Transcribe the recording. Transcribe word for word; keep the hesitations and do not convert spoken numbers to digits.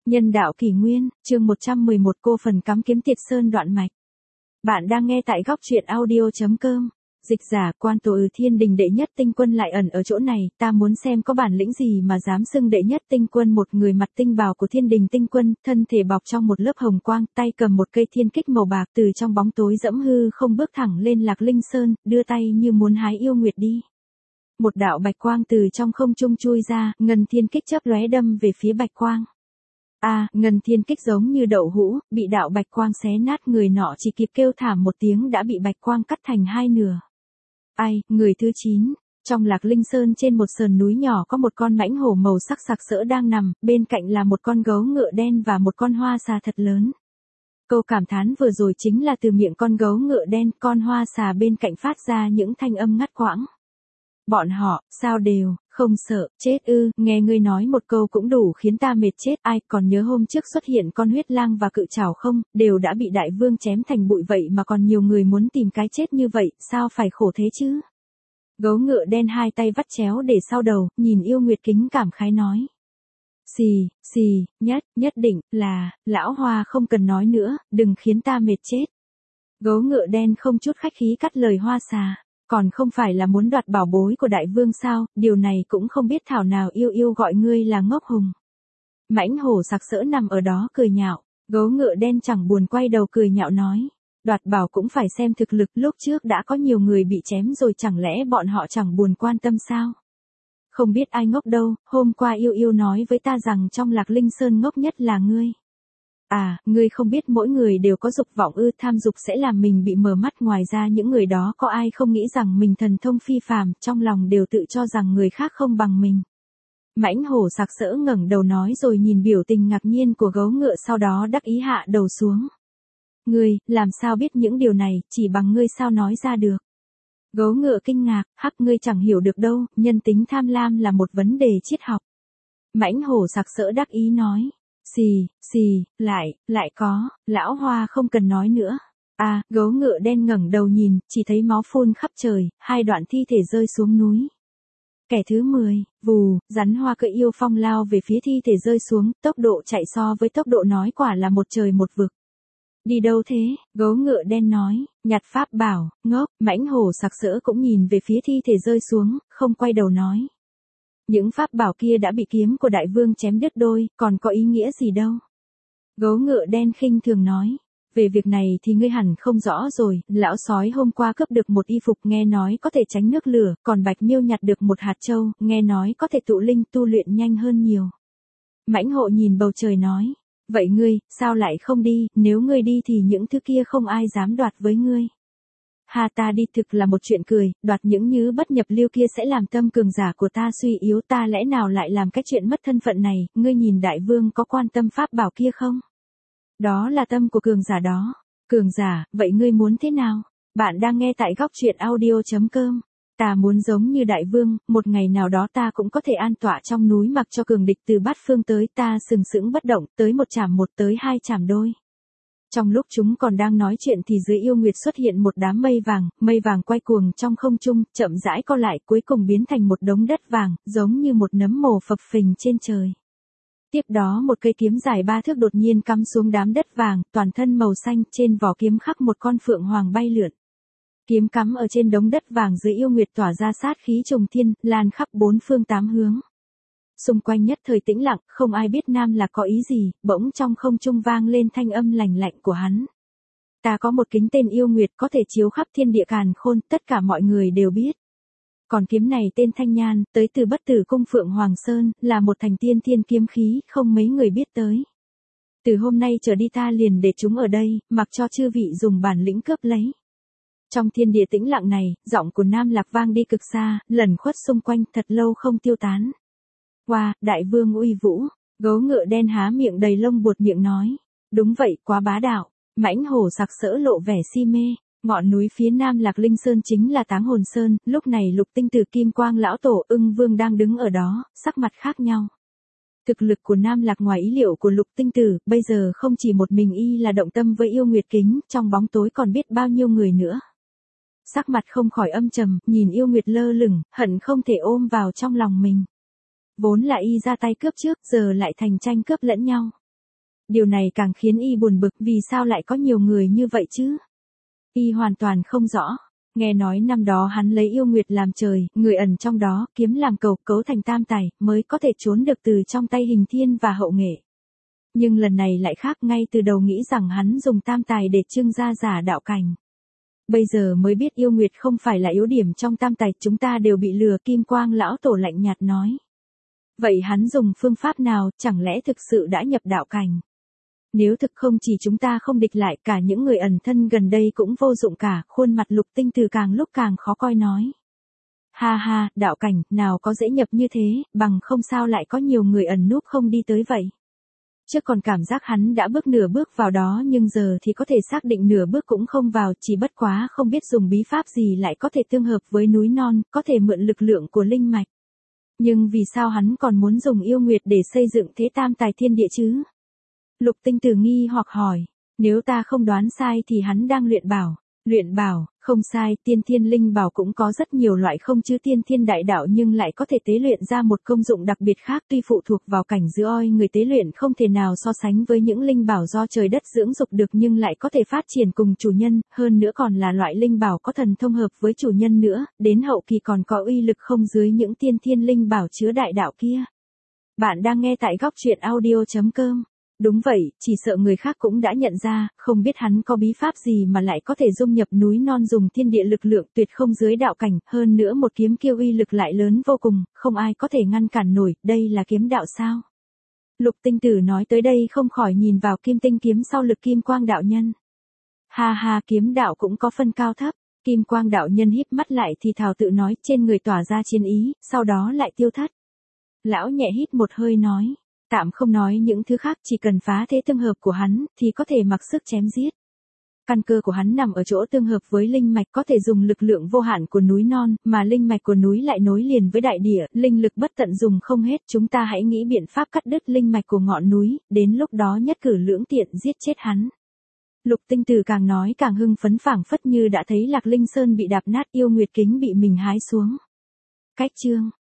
Nhân đạo kỷ nguyên, chương một trăm mười một cô phần cắm kiếm Tiệt Sơn đoạn mạch. Bạn đang nghe tại góc truyện audio.com. Dịch giả, quan tổ ừ thiên đình đệ nhất tinh quân lại ẩn ở chỗ này, ta muốn xem có bản lĩnh gì mà dám xưng đệ nhất tinh quân. Một người mặc tinh bào của thiên đình tinh quân, thân thể bọc trong một lớp hồng quang, tay cầm một cây thiên kích màu bạc, từ trong bóng tối dẫm hư không bước thẳng lên Lạc Linh Sơn, đưa tay như muốn hái yêu nguyệt đi. Một đạo bạch quang từ trong không trung chui ra, ngân thiên kích chớp lóe đâm về phía bạch quang. A, à, ngân thiên kích giống như đậu hũ, bị đạo bạch quang xé nát, người nọ chỉ kịp kêu thảm một tiếng đã bị bạch quang cắt thành hai nửa. Ai, người thứ chín, trong Lạc Linh Sơn trên một sườn núi nhỏ có một con mãnh hổ màu sắc sặc sỡ đang nằm, bên cạnh là một con gấu ngựa đen và một con hoa xà thật lớn. Câu cảm thán vừa rồi chính là từ miệng con gấu ngựa đen, con hoa xà bên cạnh phát ra những thanh âm ngắt quãng. Bọn họ, sao đều, không sợ, chết ư, nghe ngươi nói một câu cũng đủ khiến ta mệt chết. Ai, còn nhớ hôm trước xuất hiện con huyết lang và cự trảo không, đều đã bị đại vương chém thành bụi vậy mà còn nhiều người muốn tìm cái chết như vậy, sao phải khổ thế chứ? Gấu ngựa đen hai tay vắt chéo để sau đầu, nhìn yêu nguyệt kính cảm khái nói. Xì, xì, nhất, nhất định, là, lão hoa không cần nói nữa, đừng khiến ta mệt chết. Gấu ngựa đen không chút khách khí cắt lời hoa xà. Còn không phải là muốn đoạt bảo bối của đại vương sao, điều này cũng không biết thảo nào yêu yêu gọi ngươi là ngốc hùng. Mãnh hổ sặc sỡ nằm ở đó cười nhạo, gấu ngựa đen chẳng buồn quay đầu cười nhạo nói. Đoạt bảo cũng phải xem thực lực, lúc trước đã có nhiều người bị chém rồi, chẳng lẽ bọn họ chẳng buồn quan tâm sao? Không biết ai ngốc đâu, hôm qua yêu yêu nói với ta rằng trong Lạc Linh Sơn ngốc nhất là ngươi. À, ngươi không biết mỗi người đều có dục vọng ư, tham dục sẽ làm mình bị mờ mắt, ngoài ra những người đó có ai không nghĩ rằng mình thần thông phi phàm, trong lòng đều tự cho rằng người khác không bằng mình. Mãnh hổ sặc sỡ ngẩng đầu nói rồi nhìn biểu tình ngạc nhiên của gấu ngựa, sau đó đắc ý hạ đầu xuống. Ngươi, làm sao biết những điều này, chỉ bằng ngươi sao nói ra được? Gấu ngựa kinh ngạc, hắc, ngươi chẳng hiểu được đâu, nhân tính tham lam là một vấn đề triết học. Mãnh hổ sặc sỡ đắc ý nói. Xì, xì, lại, lại có, lão hoa không cần nói nữa. À, gấu ngựa đen ngẩng đầu nhìn, chỉ thấy máu phun khắp trời, hai đoạn thi thể rơi xuống núi. Kẻ thứ mười, vù, rắn hoa cưỡi yêu phong lao về phía thi thể rơi xuống, tốc độ chạy so với tốc độ nói quả là một trời một vực. Đi đâu thế? Gấu ngựa đen nói, nhặt pháp bảo, ngốc. Mãnh hổ sặc sỡ cũng nhìn về phía thi thể rơi xuống, không quay đầu nói. Những pháp bảo kia đã bị kiếm của đại vương chém đứt đôi, còn có ý nghĩa gì đâu. Gấu ngựa đen khinh thường nói. Về việc này thì ngươi hẳn không rõ rồi, lão sói hôm qua cướp được một y phục, nghe nói có thể tránh nước lửa, còn bạch miêu nhặt được một hạt châu, nghe nói có thể tụ linh, tu luyện nhanh hơn nhiều. Mãnh hổ nhìn bầu trời nói. Vậy ngươi, sao lại không đi, nếu ngươi đi thì những thứ kia không ai dám đoạt với ngươi. Hà, ta đi thực là một chuyện cười, đoạt những nhứ bất nhập lưu kia sẽ làm tâm cường giả của ta suy yếu, ta lẽ nào lại làm cái chuyện mất thân phận này, ngươi nhìn đại vương có quan tâm pháp bảo kia không? Đó là tâm của cường giả đó. Cường giả, vậy ngươi muốn thế nào? Bạn đang nghe tại góc truyện audio.com. Ta muốn giống như đại vương, một ngày nào đó ta cũng có thể an tọa trong núi mặc cho cường địch từ bát phương tới, ta sừng sững bất động, tới một chảm một tới hai chảm đôi. Trong lúc chúng còn đang nói chuyện thì dưới yêu nguyệt xuất hiện một đám mây vàng, mây vàng quay cuồng trong không trung, chậm rãi co lại, cuối cùng biến thành một đống đất vàng, giống như một nấm mồ phập phình trên trời. Tiếp đó một cây kiếm dài ba thước đột nhiên cắm xuống đám đất vàng, toàn thân màu xanh, trên vỏ kiếm khắc một con phượng hoàng bay lượn. Kiếm cắm ở trên đống đất vàng dưới yêu nguyệt tỏa ra sát khí trùng thiên, lan khắp bốn phương tám hướng. Xung quanh nhất thời tĩnh lặng, không ai biết Nam Lạc có ý gì, bỗng trong không trung vang lên thanh âm lành lạnh của hắn. Ta có một kính tên yêu nguyệt có thể chiếu khắp thiên địa càn khôn, tất cả mọi người đều biết. Còn kiếm này tên Thanh Nhan, tới từ bất tử cung Phượng Hoàng Sơn, là một thành tiên thiên kiếm khí, không mấy người biết tới. Từ hôm nay trở đi ta liền để chúng ở đây, mặc cho chư vị dùng bản lĩnh cướp lấy. Trong thiên địa tĩnh lặng này, giọng của Nam Lạc vang đi cực xa, lẩn khuất xung quanh thật lâu không tiêu tán. Wow, đại vương uy vũ, gấu ngựa đen há miệng đầy lông buột miệng nói. Đúng vậy, quá bá đạo. Mãnh hổ sặc sỡ lộ vẻ si mê. Ngọn núi phía nam Lạc Linh Sơn chính là Táng Hồn Sơn, lúc này Lục Tinh Tử Kim Quang lão tổ Ưng Vương đang đứng ở đó, sắc mặt khác nhau. Thực lực của Nam Lạc ngoài ý liệu của Lục Tinh Tử, bây giờ không chỉ một mình y là động tâm với yêu nguyệt kính, trong bóng tối còn biết bao nhiêu người nữa. Sắc mặt không khỏi âm trầm, nhìn yêu nguyệt lơ lửng, hận không thể ôm vào trong lòng mình. Vốn là y ra tay cướp trước, giờ lại thành tranh cướp lẫn nhau. Điều này càng khiến y buồn bực, vì sao lại có nhiều người như vậy chứ? Y hoàn toàn không rõ. Nghe nói năm đó hắn lấy yêu nguyệt làm trời, người ẩn trong đó, kiếm làm cầu, cấu thành tam tài, mới có thể trốn được từ trong tay Hình Thiên và Hậu Nghệ. Nhưng lần này lại khác, ngay từ đầu nghĩ rằng hắn dùng tam tài để trưng ra giả đạo cảnh. Bây giờ mới biết yêu nguyệt không phải là yếu điểm trong tam tài, chúng ta đều bị lừa. Kim Quang lão tổ lạnh nhạt nói. Vậy hắn dùng phương pháp nào, chẳng lẽ thực sự đã nhập đạo cảnh? Nếu thực không chỉ chúng ta không địch lại, cả những người ẩn thân gần đây cũng vô dụng cả. Khuôn mặt Lục Tinh Từ càng lúc càng khó coi nói. Ha ha, đạo cảnh, nào có dễ nhập như thế, bằng không sao lại có nhiều người ẩn núp không đi tới vậy. Trước còn cảm giác hắn đã bước nửa bước vào đó, nhưng giờ thì có thể xác định nửa bước cũng không vào, chỉ bất quá không biết dùng bí pháp gì lại có thể tương hợp với núi non, có thể mượn lực lượng của linh mạch. Nhưng vì sao hắn còn muốn dùng yêu nguyệt để xây dựng thế tam tài thiên địa chứ? Lục Tinh Từ nghi hoặc hỏi, nếu ta không đoán sai thì hắn đang luyện bảo. Luyện bảo, không sai, tiên thiên linh bảo cũng có rất nhiều loại không chứ tiên thiên đại đạo, nhưng lại có thể tế luyện ra một công dụng đặc biệt khác, tuy phụ thuộc vào cảnh giữa oi người tế luyện không thể nào so sánh với những linh bảo do trời đất dưỡng dục được, nhưng lại có thể phát triển cùng chủ nhân, hơn nữa còn là loại linh bảo có thần thông hợp với chủ nhân nữa, đến hậu kỳ còn có uy lực không dưới những tiên thiên linh bảo chứa đại đạo kia. Bạn đang nghe tại góc truyện audio chấm com. Đúng vậy, chỉ sợ người khác cũng đã nhận ra, không biết hắn có bí pháp gì mà lại có thể dung nhập núi non, dùng thiên địa lực lượng tuyệt không dưới đạo cảnh, hơn nữa một kiếm kia uy lực lại lớn vô cùng, không ai có thể ngăn cản nổi, đây là kiếm đạo sao? Lục Tinh Tử nói tới đây không khỏi nhìn vào kim tinh kiếm sau lực Kim Quang đạo nhân. Ha ha, kiếm đạo cũng có phân cao thấp. Kim Quang đạo nhân híp mắt lại thì thào tự nói, trên người tỏa ra chiến ý, sau đó lại tiêu thất. Lão nhẹ hít một hơi nói. Tạm không nói những thứ khác, chỉ cần phá thế tương hợp của hắn, thì có thể mặc sức chém giết. Căn cơ của hắn nằm ở chỗ tương hợp với linh mạch, có thể dùng lực lượng vô hạn của núi non, mà linh mạch của núi lại nối liền với đại địa, linh lực bất tận dùng không hết. Chúng ta hãy nghĩ biện pháp cắt đứt linh mạch của ngọn núi, đến lúc đó nhất cử lưỡng tiện giết chết hắn. Lục Tinh Tử càng nói càng hưng phấn, phảng phất như đã thấy Lạc Linh Sơn bị đạp nát, yêu nguyệt kính bị mình hái xuống. Cách chương